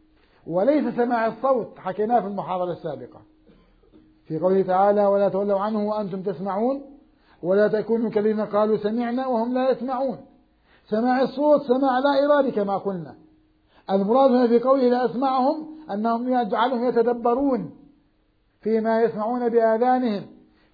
وليس سماع الصوت، حكيناه في المحاضرة السابقة في قوله تعالى ولا تولوا عنه وأنتم تسمعون ولا تكونوا كالذين قالوا سمعنا وهم لا يسمعون. سماع الصوت سماع لا إرادي كما قلنا. المراد هنا في قوله لا أسمعهم أنهم يجعلهم يتدبرون فيما يسمعون بآذانهم،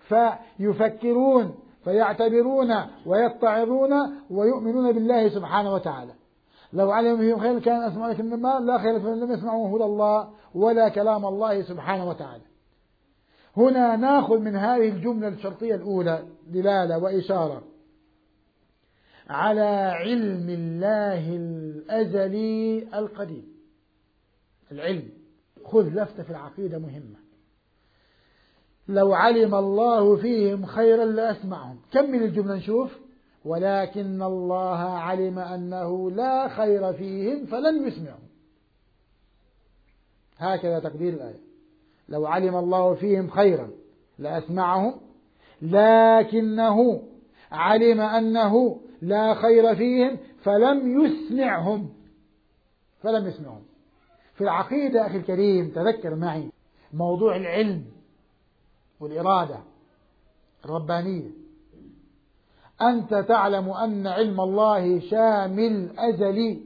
فيفكرون فيعتبرون ويتعظون ويؤمنون بالله سبحانه وتعالى. لو علم فيهم خير كان أسمع، لكن ما لا خير فهم لم يسمعوا هدى الله ولا كلام الله سبحانه وتعالى. هنا نأخذ من هذه الجملة الشرطية الأولى دلالة وإشارة على علم الله الأزلي القديم. العلم خذ لفتة في العقيدة مهمة. لو علم الله فيهم خيرا لأسمعهم. كمل الجملة نشوف. ولكن الله علم أنه لا خير فيهم فلن يسمعهم. هكذا تقدير الآية. لو علم الله فيهم خيرا لأسمعهم، لكنه علم أنه لا خير فيهم فلم يسمعهم. فلم يسمعهم. في العقيدة أخي الكريم تذكر معي موضوع العلم والإرادة الربانية. أنت تعلم أن علم الله شامل أزلي،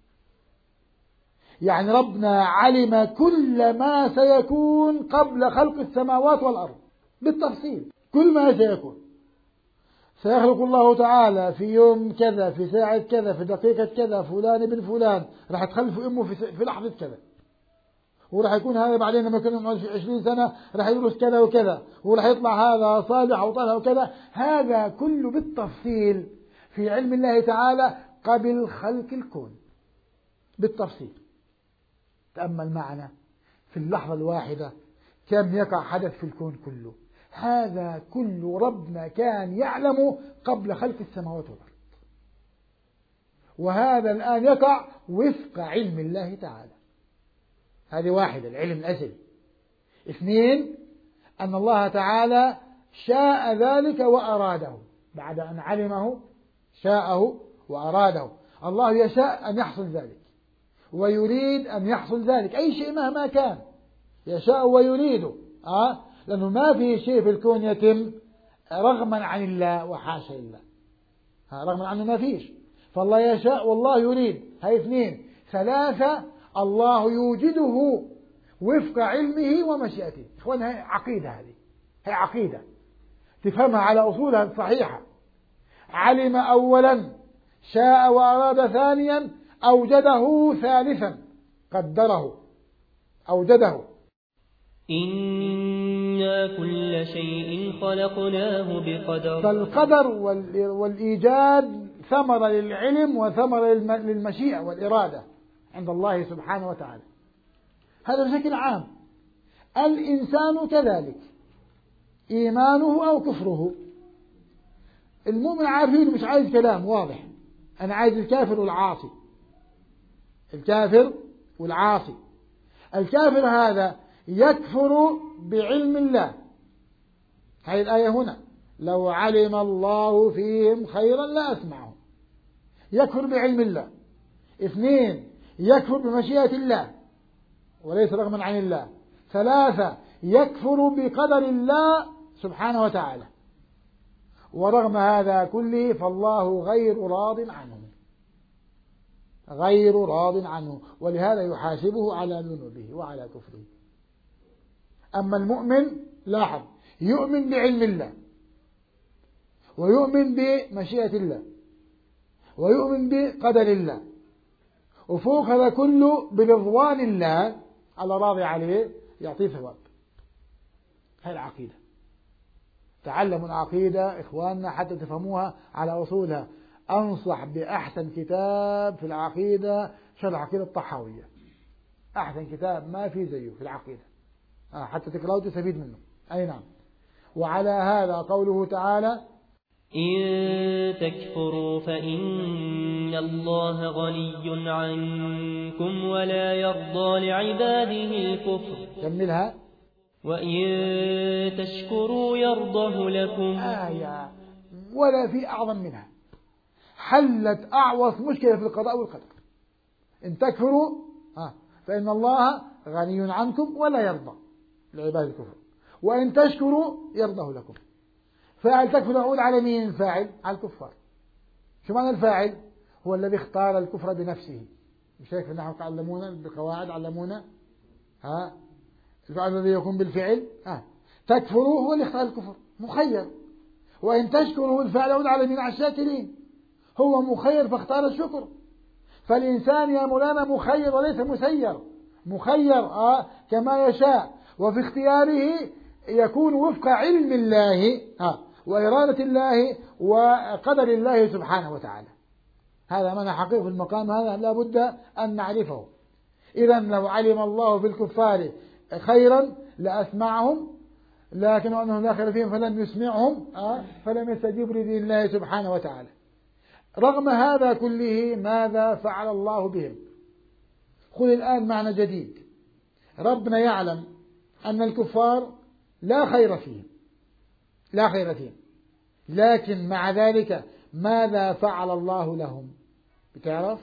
يعني ربنا علم كل ما سيكون قبل خلق السماوات والأرض بالتفصيل. كل ما سيكون سيخلق الله تعالى في يوم كذا، في ساعة كذا، في دقيقة كذا، فلان ابن فلان راح تخلف أمه في لحظة كذا، وراح يكون هذا بعدين لما يكون عشرين سنة راح يدرس كذا وكذا، وراح يطلع هذا صالح أو طالح وكذا. هذا كله بالتفصيل في علم الله تعالى قبل خلق الكون بالتفصيل. تأمل معنا في اللحظة الواحدة كم يقع حدث في الكون كله. هذا كله ربنا كان يعلمه قبل خلق السماوات والأرض، وهذا الآن يقع وفق علم الله تعالى. هذه واحدة، العلم الأزلي. اثنين، أن الله تعالى شاء ذلك وأراده. بعد أن علمه شاءه وأراده. الله يشاء أن يحصل ذلك ويريد أن يحصل ذلك، أي شيء مهما كان يشاء ويريده. أه؟ لأنه ما في شيء في الكون يتم رغما عن الله وحاشا الله. رغما عنه ما فيش. فالله يشاء والله يريد. هاي اثنين. ثلاثة، الله يوجده وفق علمه ومشيئته. إخوان هاي عقيدة، هذه هاي عقيدة تفهمها على أصولها الصحيحة. علم أولا، شاء وأراد ثانيا، أوجده ثالثا، قدره أوجده. إنا كل شيء خلقناه بقدر. فالقدر والإيجاد ثمرة للعلم وثمرة للمشيئة والإرادة عند الله سبحانه وتعالى. هذا بشكل عام. الإنسان كذلك، إيمانه أو كفره. المؤمن عارفين مش عايز كلام واضح، أنا عايز الكافر والعاصي. الكافر والعاصي. الكافر هذا يكفر بعلم الله. هذه الآية هنا لو علم الله فيهم خيرا لأسمعهم. يكفر بعلم الله. اثنين، يكفر بمشيئة الله وليس رغما عن الله. ثلاثة، يكفر بقدر الله سبحانه وتعالى. ورغم هذا كله فالله غير راض عنه، غير راض عنه، ولهذا يحاسبه على ذنوبه وعلى كفره. أما المؤمن لاحظ يؤمن بعلم الله ويؤمن بمشيئة الله ويؤمن بقدر الله، وفوق هذا كله برضوان الله على راضي عليه يعطيه ثواب. هذه العقيدة. تعلموا العقيدة إخواننا حتى تفهموها على أصولها. أنصح بأحسن كتاب في العقيدة شرح العقيدة الطحاوية. أحسن كتاب ما في زيه في العقيدة، آه حتى تقرأه وتستفيد منه. أي نعم. وعلى هذا قوله تعالى: إن تكفروا فإن الله غني عنكم ولا يرضى لعباده الكفر. كملها. وإن تشكروا يرضه لكم. آية ولا في أعظم منها، حلت أعوص مشكلة في القضاء والقدر. إن تكفروا آه فإن الله غني عنكم ولا يرضى لعباد الكفر، وإن تشكروا يرضه لكم. فاعل تكفر يعود على مين؟ الفاعل على الكفار. شو معنى الفاعل؟ هو الذي اختار الكفر بنفسه. مش هيك نحن علمونا بقواعد علمونا ها الفعل الذي يكون بالفعل. آه. تكفروا هو اللي اختار الكفر، مخير. وإن تشكروا الفعل يعود على مين؟ على الشاكرين. هو مخير فاختار الشكر. فالإنسان يا مولانا مخير وليس مسير. مخير آه كما يشاء، وفي اختياره يكون وفق علم الله آه وإرادة الله وقدر الله سبحانه وتعالى. هذا معنى حقيقي في المقام هذا لا بد أن نعرفه. إذا لو علم الله بالكفار خيرا لأسمعهم، لكن أنهم لا خير فيهم فلم يسمعهم فلم يستجيبوا لدين الله سبحانه وتعالى. رغم هذا كله ماذا فعل الله بهم؟ خذ الآن معنى جديد. ربنا يعلم أن الكفار لا خير فيهم، لا خير فيهم، لكن مع ذلك ماذا فعل الله لهم؟ بتعرف؟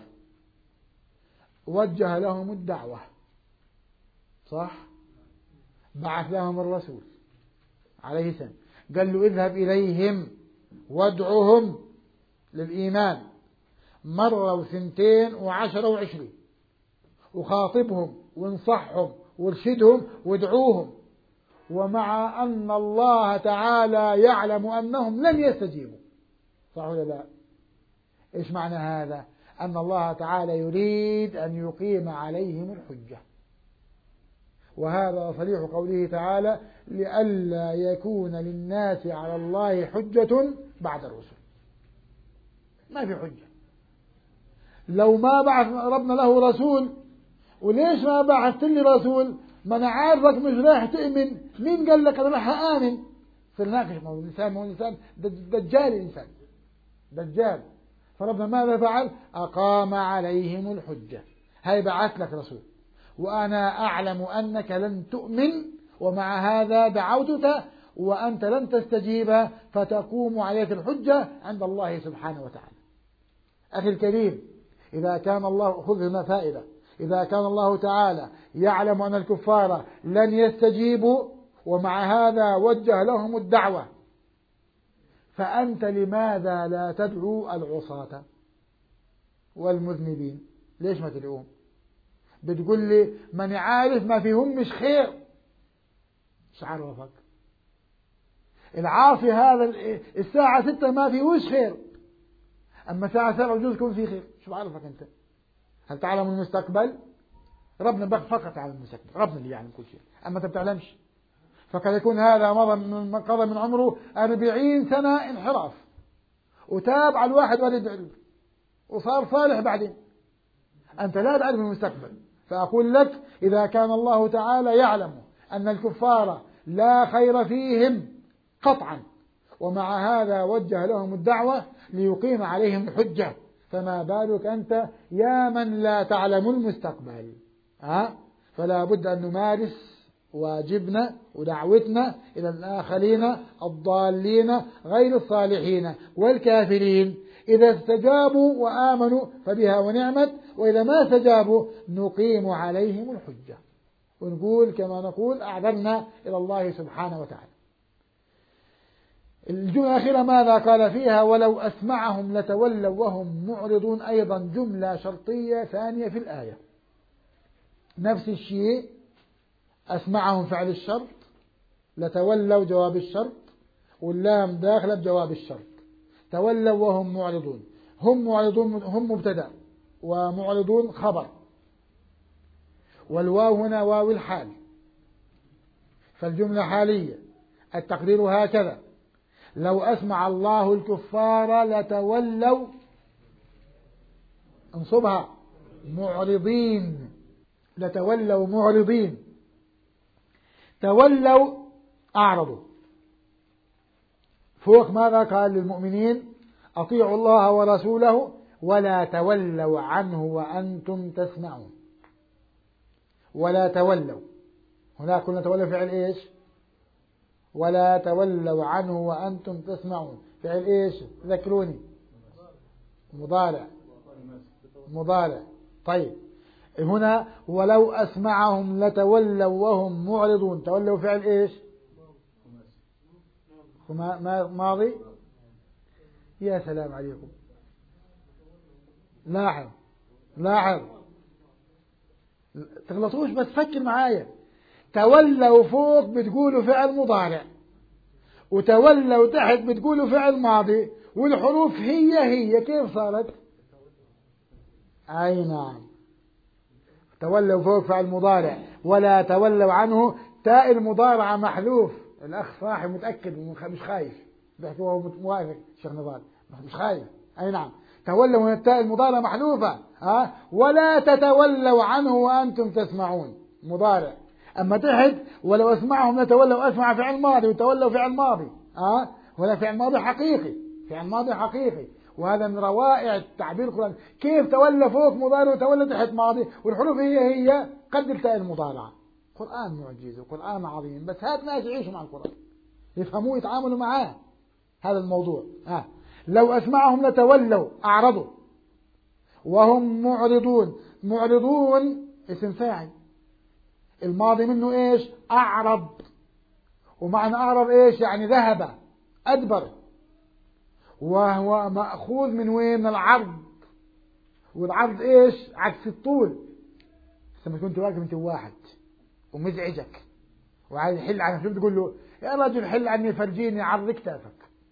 وجه لهم الدعوة، صح؟ بعث لهم الرسول عليه السلام، قال له اذهب إليهم وادعوهم للإيمان مرة وثنتين وعشرة وعشرين، وخاطبهم وانصحهم وارشدهم وادعوهم، ومع أن الله تعالى يعلم أنهم لن يستجيبوا، صح ولا لا؟ إيش معنى هذا؟ أن الله تعالى يريد أن يقيم عليهم الحجة، وهذا صريح قوله تعالى لئلا يكون للناس على الله حجة بعد الرسل. ما في حجة. لو ما بعث ربنا له رسول، وليش ما بعثت لي رسول؟ ما أنا عارفك مش رايح تؤمن، مين قال لك أنا رايح آمن؟ فلناقش، ما هو الإنسان ما هو الإنسان دجال، الإنسان دجال. فربنا ماذا فعل؟ أقام عليهم الحجة. هاي بعث لك رسول وأنا أعلم أنك لن تؤمن، ومع هذا دعوتك وأنت لن تستجيب، فتقوم عليك الحجة عند الله سبحانه وتعالى. أخي الكريم، إذا كان الله، خذ هنا فائدة، إذا كان الله تعالى يعلم أن الكفار لن يستجيبوا ومع هذا وجه لهم الدعوة، فأنت لماذا لا تدعو العصاة والمذنبين؟ ليش ما تدعوهم؟ بتقول لي من عارف ما فيهم مش خير. مش عرفك العاصي هذا الساعة ستة ما فيهوش خير، أما ساعة سبعة يجوز يكون فيه خير. شو عرفك أنت؟ هل تعلم المستقبل؟ ربنا بقى فقط على المستقبل، ربنا اللي يعلم كل شيء، أما أنت بتعلمش. فقد يكون هذا مضى من قضى من عمره أربعين سنة انحراف، وتاب على الواحد ولد علم وصار صالح بعدين. أنت لا تعلم المستقبل. فأقول لك إذا كان الله تعالى يعلم أن الكفار لا خير فيهم قطعا، ومع هذا وجه لهم الدعوة ليقيم عليهم الحجة، فما بالك أنت يا من لا تعلم المستقبل؟ ها؟ فلا بد أن نمارس واجبنا ودعوتنا إلى الآخرين الضالين غير الصالحين والكافرين. إذا استجابوا وآمنوا فبها ونعمت، وإذا ما استجابوا نقيم عليهم الحجة، ونقول كما نقول أعذرنا إلى الله سبحانه وتعالى. الجملة الأخيرة ماذا قال فيها؟ ولو أسمعهم لتولوا وهم معرضون، أيضا جملة شرطية ثانية في الآية. نفس الشيء، أسمعهم فعل الشرط، لتولوا جواب الشرط، واللام داخلة بجواب الشرط. تولوا وهم معرضون، هم معرضون هم مبتدأ ومعرضون خبر، والواو هنا واو الحال، فالجملة حالية. التقدير هكذا: لو أسمع الله الكفار لتولوا، انصبها، معرضين، لتولوا معرضين. تولوا أعرضوا. فوق ماذا قال للمؤمنين؟ أطيعوا الله ورسوله ولا تولوا عنه وأنتم تسمعون. ولا تولوا، هناك كنا تولوا فعل إيش؟ ولا تولوا عنه وأنتم تسمعون، فعل إيش؟ ذكروني. مضارع، مضارع. طيب هنا ولو أسمعهم لتولوا وهم معرضون، تولوا فعل إيش؟ ماضي. يا سلام عليكم. لاحظ لاحظ تغلطوش، بس فكر معايا. تولوا فوق بتقولوا فعل مضارع، وتولوا تحت بتقولوا فعل ماضي، والحروف هي هي. كيف صارت؟ أي نعم، تولوا فوق فعل مضارع، ولا تولوا عنه تاء المضارعة محذوف. الأخ صاحي متأكد مش خايف، بيحكي وهو موافق شيخ نضال، مش خايف. أي نعم، تولوا من التاء المضارع محذوفة، ها، ولا تتولوا عنه وأنتم تسمعون مضارع. أما تحت ولو أسمعهم لتولوا، أسمع فعل ماضي وتولوا فعل ماضي، ها، ولا فعل ماضي حقيقي، فعل ماضي حقيقي. وهذا من روائع التعبير القرآني، كيف تولى فوق مضارع وتولى تحت ماضي، والحروف هي هي قد التاء المضارعة. قرآن معجز وقرآن عظيم، بس هات ناس يعيشوا مع القرآن يفهموه يتعاملوا معاه. هذا الموضوع. ها، لو أسمعهم لتولوا، أعرضوا، وهم معرضون. معرضون اسم فاعل، الماضي منه إيش؟ أعرض، ومعنى أعرض إيش؟ يعني ذهب، أدبر، وهو مأخوذ من وين؟ من العرض، والعرض إيش؟ عكس الطول. لما كنت واقف أنت واحد ومزعجك وعايز يحل عنك، شو تقول له؟ يا رجل حل عني، فرجيني، عرض كتافك،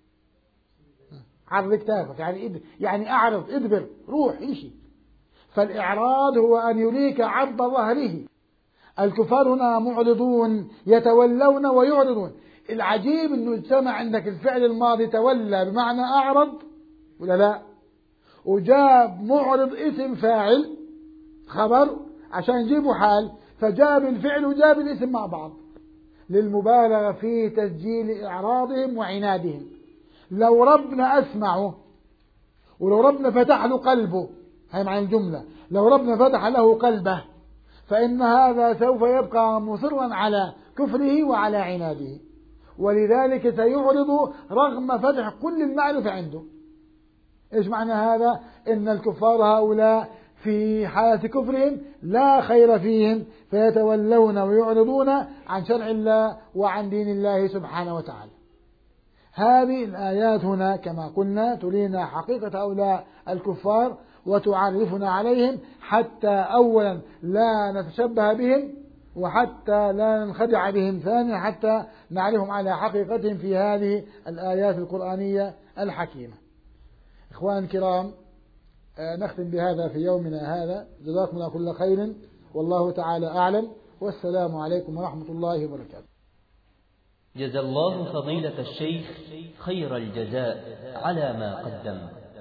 عرض كتافك، يعني إد... يعني أعرض، ادبر، روح امشي. فالإعراض هو أن يليك عرض ظهره. الكفار هنا معرضون، يتولون ويعرضون. العجيب أنه اجتمع عندك الفعل الماضي تولى بمعنى أعرض ولا لا، وجاب معرض اسم فاعل خبر عشان يجيبوا حال، فجاب الفعل وجاب الاسم مع بعض للمبالغة في تسجيل إعراضهم وعنادهم. لو ربنا أسمعه ولو ربنا فتح له قلبه، هاي معنى الجملة، لو ربنا فتح له قلبه فإن هذا سوف يبقى مصرا على كفره وعلى عناده، ولذلك سيعرض رغم فتح كل المعرفة عنده. إيش معنى هذا؟ إن الكفار هؤلاء في حالة كفرهم لا خير فيهم، فيتولون ويعرضون عن شرع الله وعن دين الله سبحانه وتعالى. هذه الآيات هنا كما قلنا ترينا حقيقة هؤلاء الكفار وتعرفنا عليهم، حتى أولا لا نتشبه بهم، وحتى لا ننخدع بهم، ثانيا حتى نعرفهم على حقيقتهم في هذه الآيات القرآنية الحكيمة. إخوان الكرام، نختم بهذا في يومنا هذا. جزاكم الله كل خير، والله تعالى أعلم، والسلام عليكم ورحمة الله وبركاته. جزى الله فضيلة الشيخ خير الجزاء على ما قدم.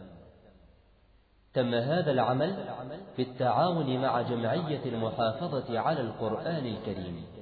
تم هذا العمل بالتعاون مع جمعية المحافظة على القرآن الكريم.